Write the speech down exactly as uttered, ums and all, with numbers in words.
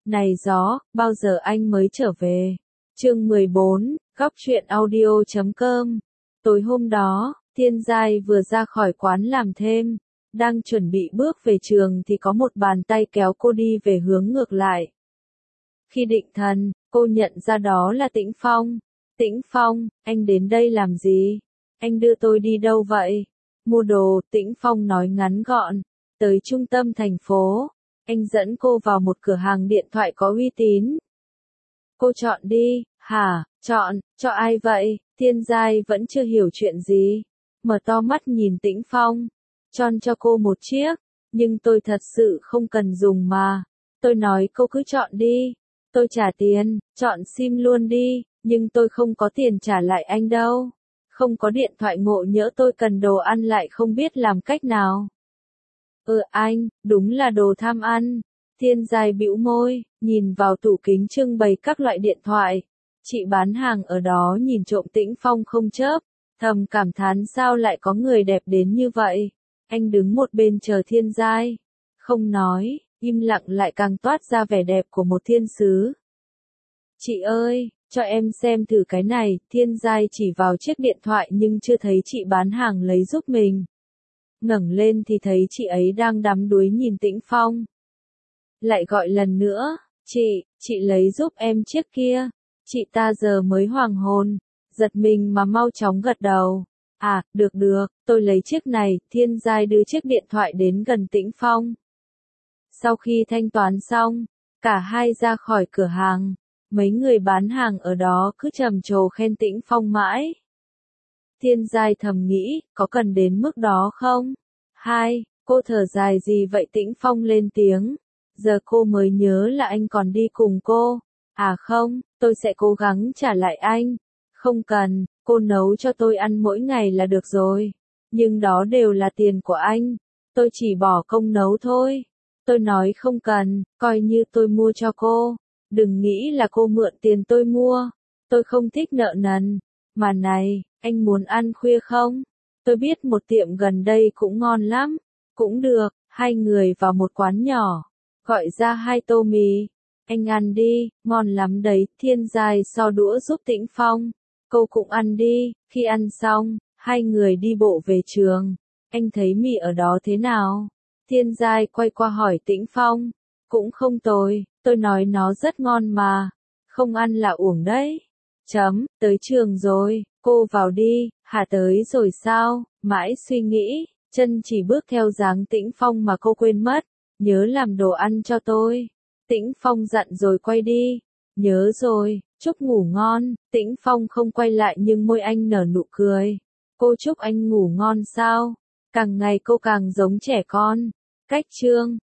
Này gió, bao giờ anh mới trở về? Chương mười bốn, góc truyện audio chấm com. Tối hôm đó, Thiên Giai vừa ra khỏi quán làm thêm, đang chuẩn bị bước về trường thì có một bàn tay kéo cô đi về hướng ngược lại. Khi định thần, cô nhận ra đó là Tĩnh Phong. Tĩnh Phong, anh đến đây làm gì? Anh đưa tôi đi đâu vậy? Mua đồ, Tĩnh Phong nói ngắn gọn. Tới trung tâm thành phố, anh dẫn cô vào một cửa hàng điện thoại có uy tín. Cô chọn đi. Hả, chọn, cho ai vậy? Thiên Giai vẫn chưa hiểu chuyện gì. Mở to mắt nhìn Tĩnh Phong. Chọn cho cô một chiếc, nhưng tôi thật sự không cần dùng mà. Tôi nói cô cứ chọn đi. Tôi trả tiền, chọn sim luôn đi, nhưng tôi không có tiền trả lại anh đâu. Không có điện thoại ngộ nhỡ tôi cần đồ ăn lại không biết làm cách nào. Ừ anh, đúng là đồ tham ăn. Thiên Giai bĩu môi, nhìn vào tủ kính trưng bày các loại điện thoại. Chị bán hàng ở đó nhìn trộm Tĩnh Phong không chớp, thầm cảm thán sao lại có người đẹp đến như vậy. Anh đứng một bên chờ Thiên Giai, không nói, im lặng lại càng toát ra vẻ đẹp của một thiên sứ. Chị ơi, cho em xem thử cái này. Thiên Giai chỉ vào chiếc điện thoại nhưng chưa thấy chị bán hàng lấy giúp mình. Ngẩng lên thì thấy chị ấy đang đắm đuối nhìn Tĩnh Phong. Lại gọi lần nữa, chị, chị lấy giúp em chiếc kia. Chị ta giờ mới hoàng hồn, giật mình mà mau chóng gật đầu. À, được được, tôi lấy chiếc này. Thiên Giai đưa chiếc điện thoại đến gần Tĩnh Phong. Sau khi thanh toán xong, cả hai ra khỏi cửa hàng. Mấy người bán hàng ở đó cứ trầm trồ khen Tĩnh Phong mãi. Thiên Giai thầm nghĩ, có cần đến mức đó không? Hai, cô thở dài gì vậy? Tĩnh Phong lên tiếng. Giờ cô mới nhớ là anh còn đi cùng cô. À không, tôi sẽ cố gắng trả lại anh. Không cần, cô nấu cho tôi ăn mỗi ngày là được rồi. Nhưng đó đều là tiền của anh. Tôi chỉ bỏ công nấu thôi. Tôi nói không cần, coi như tôi mua cho cô. Đừng nghĩ là cô mượn tiền tôi mua. Tôi không thích nợ nần. Mà này, anh muốn ăn khuya không? Tôi biết một tiệm gần đây cũng ngon lắm. Cũng được, hai người vào một quán nhỏ. Gọi ra hai tô mì. Anh ăn đi, ngon lắm đấy. Thiên Giai so đũa giúp Tĩnh Phong. Cô cũng ăn đi. Khi ăn xong, hai người đi bộ về trường. Anh thấy mì ở đó thế nào? Thiên Giai quay qua hỏi Tĩnh Phong. Cũng không tồi, tôi nói nó rất ngon mà. Không ăn là uổng đấy. Chấm, tới trường rồi, cô vào đi. Hả, tới rồi sao? Mãi suy nghĩ, chân chỉ bước theo dáng Tĩnh Phong mà cô quên mất. Nhớ làm đồ ăn cho tôi. Tĩnh Phong dặn rồi quay đi. Nhớ rồi, chúc ngủ ngon. Tĩnh Phong không quay lại nhưng môi anh nở nụ cười. Cô chúc anh ngủ ngon sao? Càng ngày cô càng giống trẻ con. Cách chương